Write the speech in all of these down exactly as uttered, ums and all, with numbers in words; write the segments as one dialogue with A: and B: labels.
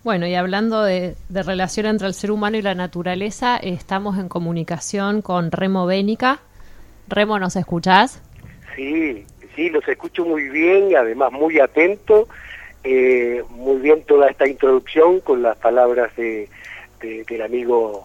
A: Bueno, y hablando de, de relación entre el ser humano y la naturaleza, estamos en comunicación con Remo Bénica. Remo, ¿nos escuchás?
B: Sí, sí, los escucho muy bien, además muy atento, eh, muy bien toda esta introducción con las palabras de, de del amigo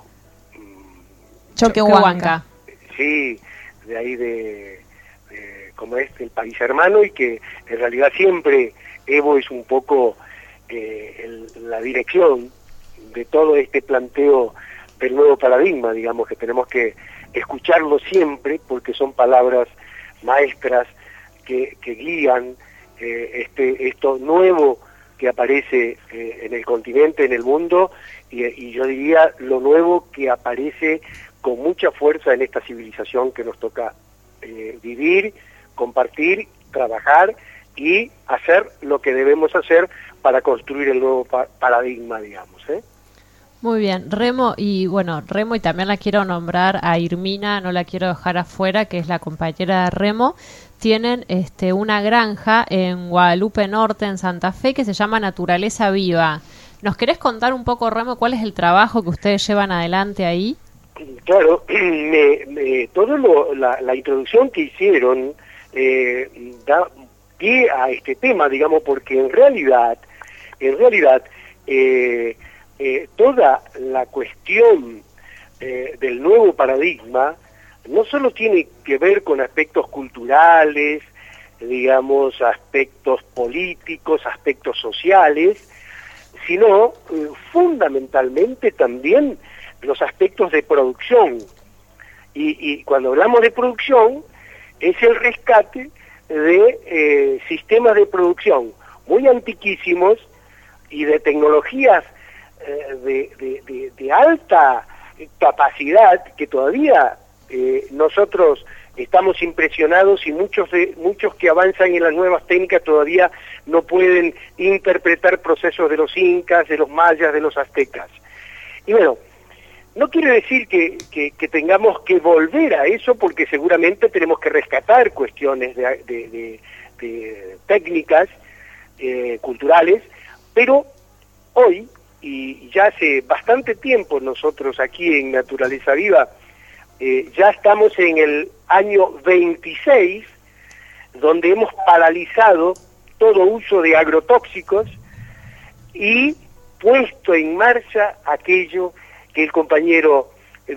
A: mmm, Choquehuanca.
B: Sí, de ahí de, de como es, el país hermano, y que en realidad siempre Evo es un poco eh, el, la dirección de todo este planteo del nuevo paradigma, digamos, que tenemos que escucharlo siempre porque son palabras maestras que, que guían eh, este esto nuevo que aparece eh, en el continente, en el mundo, y, y yo diría lo nuevo que aparece con mucha fuerza en esta civilización que nos toca eh, vivir, compartir, trabajar y hacer lo que debemos hacer para construir el nuevo pa paradigma, digamos, ¿eh?
A: Muy bien, Remo, y bueno, Remo, y también la quiero nombrar a Irmina, no la quiero dejar afuera, que es la compañera de Remo. Tienen este, una granja en Guadalupe Norte, en Santa Fe, que se llama Naturaleza Viva. ¿Nos querés contar un poco, Remo, cuál es el trabajo que ustedes llevan adelante ahí?
B: Claro, me, me, todo lo, la, la introducción que hicieron eh, da pie a este tema, digamos, porque en realidad, en realidad, eh, Eh, toda la cuestión eh, del nuevo paradigma no solo tiene que ver con aspectos culturales, digamos, aspectos políticos, aspectos sociales, sino eh, fundamentalmente también los aspectos de producción. Y, y cuando hablamos de producción, es el rescate de eh, sistemas de producción muy antiquísimos y de tecnologías De, de, de, de alta capacidad que todavía eh, nosotros estamos impresionados, y muchos de muchos que avanzan en las nuevas técnicas todavía no pueden interpretar procesos de los incas, de los mayas, de los aztecas. Y bueno, no quiere decir que, que, que tengamos que volver a eso, porque seguramente tenemos que rescatar cuestiones de, de, de, de técnicas eh, culturales, pero hoy, y ya hace bastante tiempo nosotros aquí en Naturaleza Viva, eh, ya estamos en el año veintiséis, donde hemos paralizado todo uso de agrotóxicos y puesto en marcha aquello que el compañero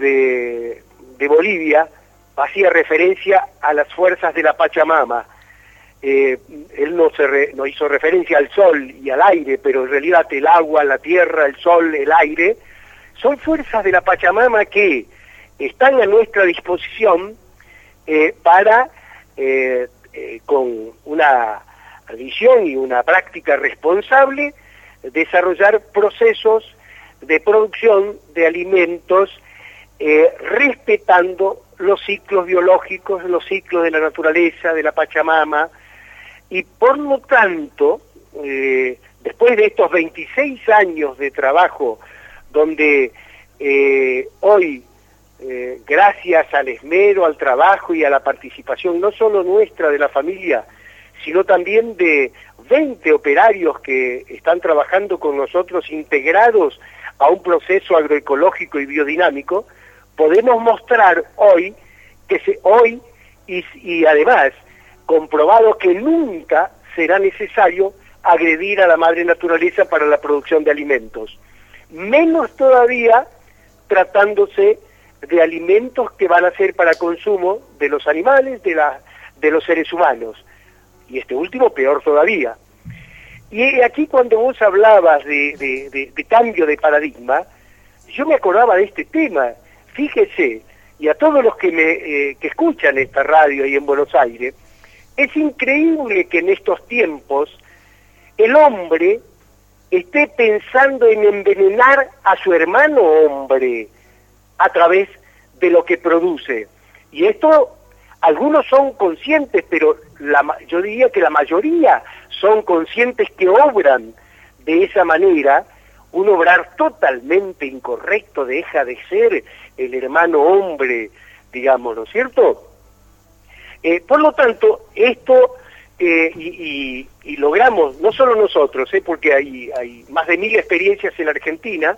B: de, de Bolivia hacía referencia a las fuerzas de la Pachamama. Eh, él no, se re, no hizo referencia al sol y al aire, pero en realidad el agua, la tierra, el sol, el aire, son fuerzas de la Pachamama que están a nuestra disposición eh, para, eh, eh, con una visión y una práctica responsable, desarrollar procesos de producción de alimentos eh, respetando los ciclos biológicos, los ciclos de la naturaleza, de la Pachamama. Y por lo tanto, eh, después de estos veintiséis años de trabajo, donde eh, hoy, eh, gracias al esmero, al trabajo y a la participación, no solo nuestra de la familia, sino también de veinte operarios que están trabajando con nosotros integrados a un proceso agroecológico y biodinámico, podemos mostrar hoy, que se, hoy y, y además, comprobado que nunca será necesario agredir a la madre naturaleza para la producción de alimentos. Menos todavía tratándose de alimentos que van a ser para consumo de los animales, de, la, de los seres humanos. Y este último peor todavía. Y aquí cuando vos hablabas de, de, de, de cambio de paradigma, yo me acordaba de este tema. Fíjese, y a todos los que, me, eh, que escuchan esta radio ahí en Buenos Aires, es increíble que en estos tiempos el hombre esté pensando en envenenar a su hermano hombre a través de lo que produce. Y esto, algunos son conscientes, pero la, yo diría que la mayoría son conscientes que obran de esa manera. Un obrar totalmente incorrecto deja de ser el hermano hombre, digamos, ¿no es cierto? Eh, por lo tanto, esto eh, y, y, y logramos, no solo nosotros, eh, porque hay, hay más de mil experiencias en la Argentina,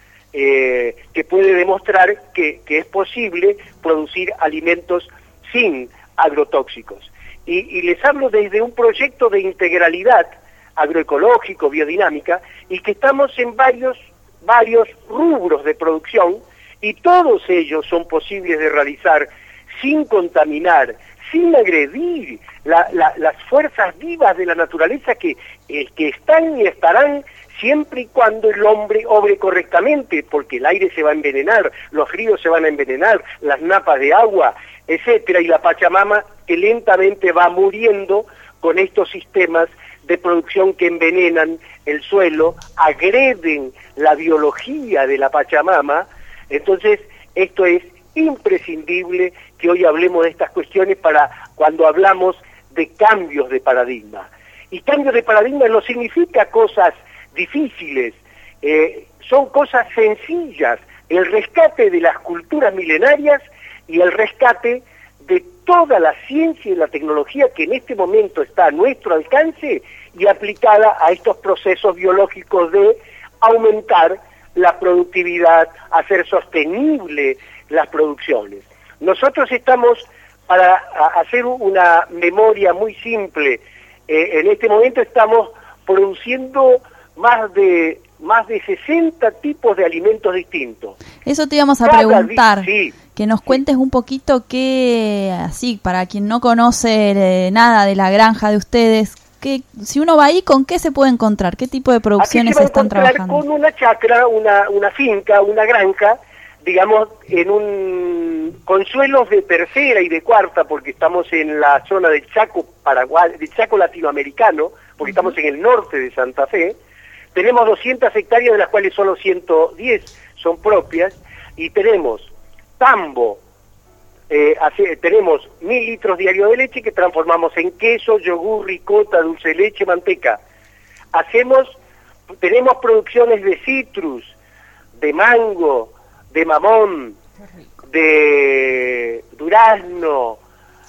B: eh, que puede demostrar que, que es posible producir alimentos sin agrotóxicos. Y, y les hablo desde un proyecto de integralidad agroecológico, biodinámica, y que estamos en varios, varios rubros de producción, y todos ellos son posibles de realizar sin contaminar, sin agredir la, la, las fuerzas vivas de la naturaleza que, eh, que están y estarán siempre y cuando el hombre obre correctamente, porque el aire se va a envenenar, los ríos se van a envenenar, las napas de agua, etcétera, y la Pachamama que lentamente va muriendo con estos sistemas de producción que envenenan el suelo, agreden la biología de la Pachamama. Entonces, esto es imprescindible que hoy hablemos de estas cuestiones para cuando hablamos de cambios de paradigma. Y cambios de paradigma no significa cosas difíciles, eh, son cosas sencillas, el rescate de las culturas milenarias y el rescate de toda la ciencia y la tecnología que en este momento está a nuestro alcance y aplicada a estos procesos biológicos de aumentar la productividad, hacer sostenible las producciones. Nosotros estamos, para hacer una memoria muy simple, eh, en este momento estamos produciendo más de más de sesenta tipos de alimentos distintos.
C: Eso te íbamos a
B: Cada
C: preguntar,
B: sí,
C: que nos
B: sí.
C: cuentes un poquito qué, así, para quien no conoce eh, nada de la granja de ustedes, que si uno va ahí, ¿con qué se puede encontrar? ¿Qué tipo de producciones
B: Aquí se va a
C: están
B: encontrar
C: trabajando?
B: con una chacra, una, una finca, una granja, digamos, en un con suelos de tercera y de cuarta, porque estamos en la zona del Chaco Paraguay, del Chaco latinoamericano, porque uh-huh. estamos en el norte de Santa Fe. Tenemos doscientas hectáreas, de las cuales solo ciento diez son propias, y tenemos tambo, eh, hace, tenemos mil litros diarios de leche que transformamos en queso, yogur, ricota, dulce de leche, manteca. Hacemos, tenemos producciones de citrus, de mango, de mamón, de durazno,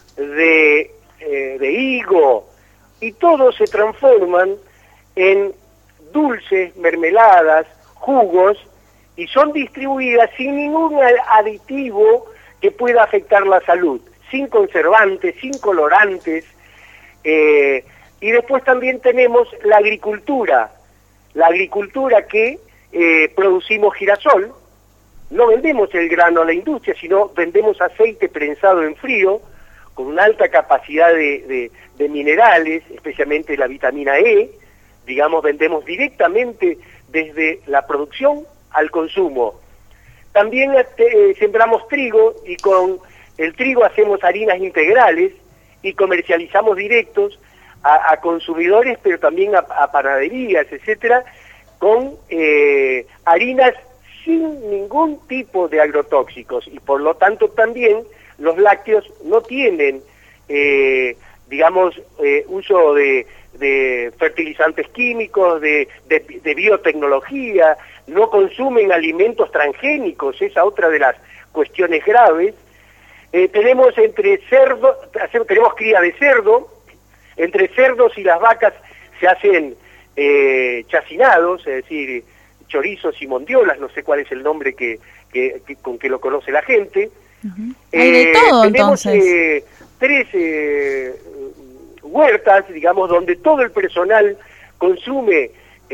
B: de, eh, de higo, y todos se transforman en dulces, mermeladas, jugos, y son distribuidas sin ningún aditivo que pueda afectar la salud, sin conservantes, sin colorantes, eh, y después también tenemos la agricultura, la agricultura que eh, producimos girasol, no vendemos el grano a la industria, sino vendemos aceite prensado en frío, con una alta capacidad de, de, de minerales, especialmente la vitamina E, digamos, vendemos directamente desde la producción al consumo. También eh, sembramos trigo, y con el trigo hacemos harinas integrales y comercializamos directos a, a consumidores, pero también a, a panaderías, etcétera, con eh, harinas sin ningún tipo de agrotóxicos, y por lo tanto también los lácteos no tienen, eh, digamos, eh, uso de, de fertilizantes químicos, de, de, de biotecnología, no consumen alimentos transgénicos, esa otra de las cuestiones graves. Eh, tenemos entre cerdo, tenemos cría de cerdo, entre cerdos y las vacas se hacen eh, chacinados, es decir, chorizos y mondiolas, no sé cuál es el nombre que, que, que con que lo conoce la gente.
C: Uh-huh. Hay de todo,
B: eh, tenemos,
C: entonces.
B: Eh, tres eh, huertas, digamos, donde todo el personal consume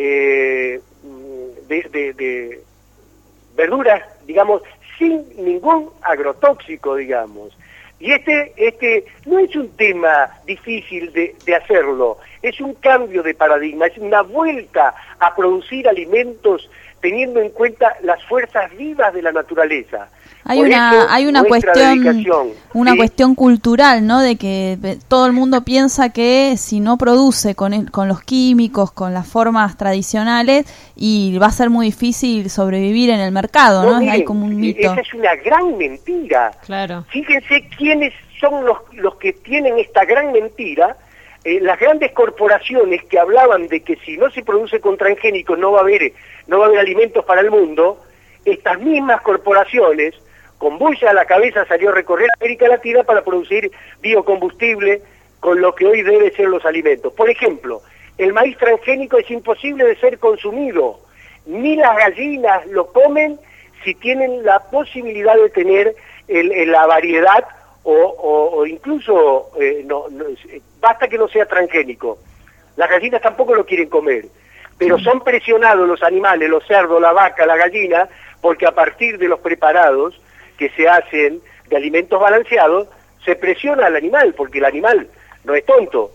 B: eh, de, de, de verduras, digamos, sin ningún agrotóxico, digamos. Y este, este no es un tema difícil de, de hacerlo, es un cambio de paradigma, es una vuelta a producir alimentos teniendo en cuenta las fuerzas vivas de la naturaleza.
C: Hay
B: Por
C: una
B: eso,
C: hay una cuestión una
B: ¿sí?
C: cuestión cultural, ¿no? De que todo el mundo piensa que si no produce con el, con los químicos, con las formas tradicionales, y va a ser muy difícil sobrevivir en el mercado, ¿no?
B: No, miren,
C: hay como un mito.
B: Esa es una gran mentira.
A: Claro.
B: Fíjense quiénes son los los que tienen esta gran mentira. Eh, las grandes corporaciones que hablaban de que si no se produce con transgénicos no va a haber no va a haber alimentos para el mundo. Estas mismas corporaciones, con bulla a la cabeza, salió a recorrer América Latina para producir biocombustible con lo que hoy deben ser los alimentos. Por ejemplo, el maíz transgénico es imposible de ser consumido, ni las gallinas lo comen si tienen la posibilidad de tener el, el, la variedad o, o, o incluso, eh, no, no, basta que no sea transgénico. Las gallinas tampoco lo quieren comer, pero son presionados los animales, los cerdos, la vaca, la gallina, porque a partir de los preparados que se hacen de alimentos balanceados, se presiona al animal, porque el animal no es tonto.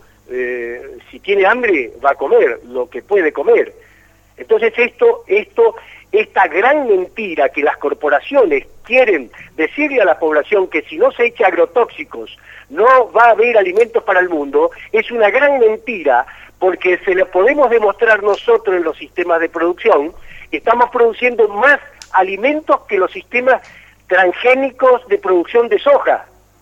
B: Eh, si tiene hambre, va a comer lo que puede comer. Entonces esto, esto, esta gran mentira que las corporaciones quieren decirle a la población que si no se echa agrotóxicos no va a haber alimentos para el mundo, es una gran mentira, porque se lo podemos demostrar nosotros en los sistemas de producción. Estamos produciendo más alimentos que los sistemas transgénicos de producción de soja,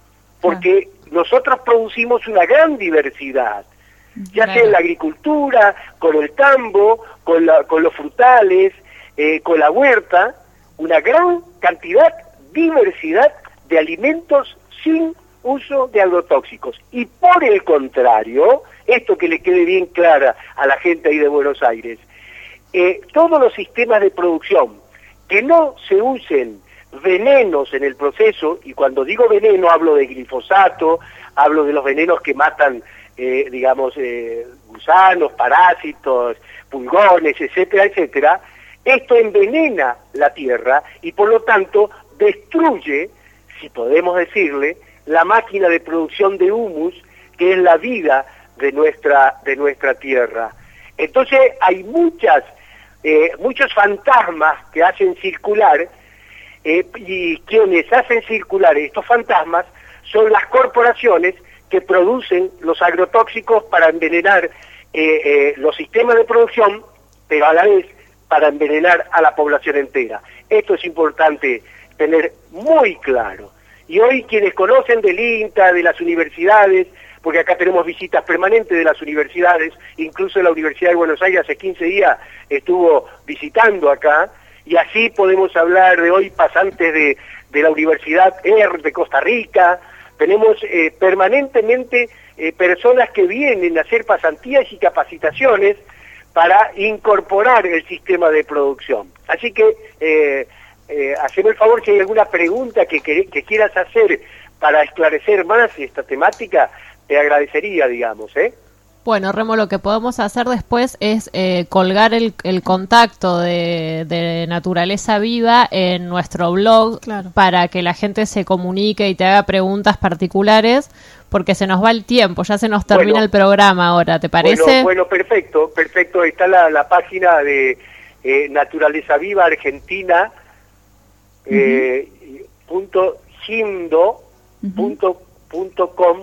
B: porque ah. nosotros producimos una gran diversidad, ya claro. sea en la agricultura, con el tambo, con, la, con los frutales, eh, con la huerta, una gran cantidad, diversidad de alimentos sin uso de agrotóxicos. Y por el contrario, esto que le quede bien clara a la gente ahí de Buenos Aires, eh, todos los sistemas de producción que no se usen venenos en el proceso, y cuando digo veneno hablo de glifosato, hablo de los venenos que matan, eh, digamos, eh, gusanos, parásitos, pulgones, etcétera, etcétera, esto envenena la tierra y por lo tanto destruye, si podemos decirle, la máquina de producción de humus, que es la vida de nuestra, de nuestra tierra. Entonces hay muchas, eh, muchos fantasmas que hacen circular, eh, y quienes hacen circular estos fantasmas son las corporaciones que producen los agrotóxicos para envenenar eh, eh, los sistemas de producción, pero a la vez para envenenar a la población entera. Esto es importante tener muy claro. Y hoy quienes conocen del INTA, de las universidades, porque acá tenemos visitas permanentes de las universidades, incluso la Universidad de Buenos Aires hace quince días estuvo visitando acá, y así podemos hablar de hoy pasantes de, de la Universidad E R de Costa Rica. Tenemos eh, permanentemente eh, personas que vienen a hacer pasantías y capacitaciones para incorporar el sistema de producción. Así que, eh, eh, haceme el favor, si hay alguna pregunta que, que, que quieras hacer para esclarecer más esta temática, te agradecería, digamos, ¿eh?
A: Bueno, Remo, lo que podemos hacer después es eh, colgar el, el contacto de, de Naturaleza Viva en nuestro blog, claro, para que la gente se comunique y te haga preguntas particulares, porque se nos va el tiempo, ya se nos termina bueno, el programa ahora, ¿te parece?
B: Bueno, bueno perfecto, perfecto. Está la, la página de eh, Naturaleza Viva Argentina, uh-huh. eh, punto gindo punto com.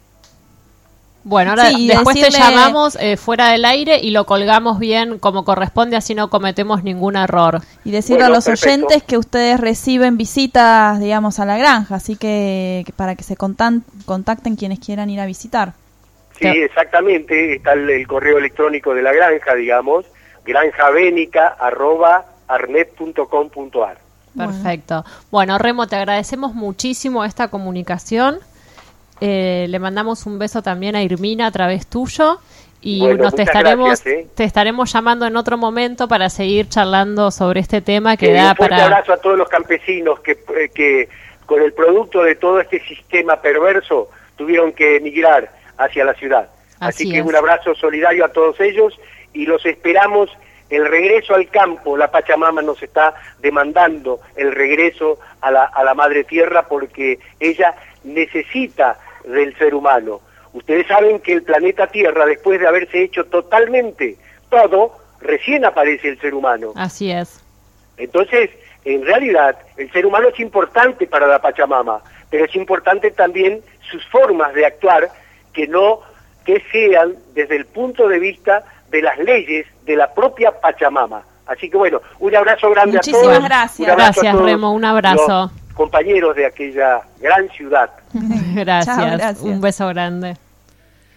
A: Bueno, ahora
C: sí,
A: después
C: decirle...
A: te llamamos eh, fuera del aire y lo colgamos bien como corresponde, así no cometemos ningún error.
C: Y decirle bueno, a los perfecto. oyentes que ustedes reciben visitas, digamos, a la granja, así que, que para que se contan, contacten quienes quieran ir a visitar.
B: Sí, exactamente, está el, el correo electrónico de la granja, digamos, granjavenica arroba arnet punto com punto ar.
A: Perfecto. Bueno, Remo, te agradecemos muchísimo esta comunicación. Eh, le mandamos un beso también a Irmina a través tuyo y
B: bueno,
A: nos te estaremos
B: gracias, ¿eh?
A: te estaremos llamando en otro momento para seguir charlando sobre este tema que
B: sí,
A: da
B: un fuerte
A: para
B: abrazo a todos los campesinos que, que con el producto de todo este sistema perverso tuvieron que emigrar hacia la ciudad. Así, Así que es. Un abrazo solidario a todos ellos y los esperamos. El regreso al campo, la Pachamama nos está demandando el regreso a la, a la madre tierra porque ella necesita del ser humano. Ustedes saben que el planeta Tierra, después de haberse hecho totalmente todo, recién aparece el ser humano.
A: Así es.
B: Entonces, en realidad, el ser humano es importante para la Pachamama, pero es importante también sus formas de actuar que no, que sean desde el punto de vista de las leyes de la propia Pachamama. Así que bueno, un abrazo grande
C: Muchísimas
B: a todos.
C: Muchísimas
A: gracias. Gracias, Remo, un abrazo.
B: Compañeros de aquella gran ciudad.
A: Gracias.
C: Chao, gracias.
A: Un beso grande.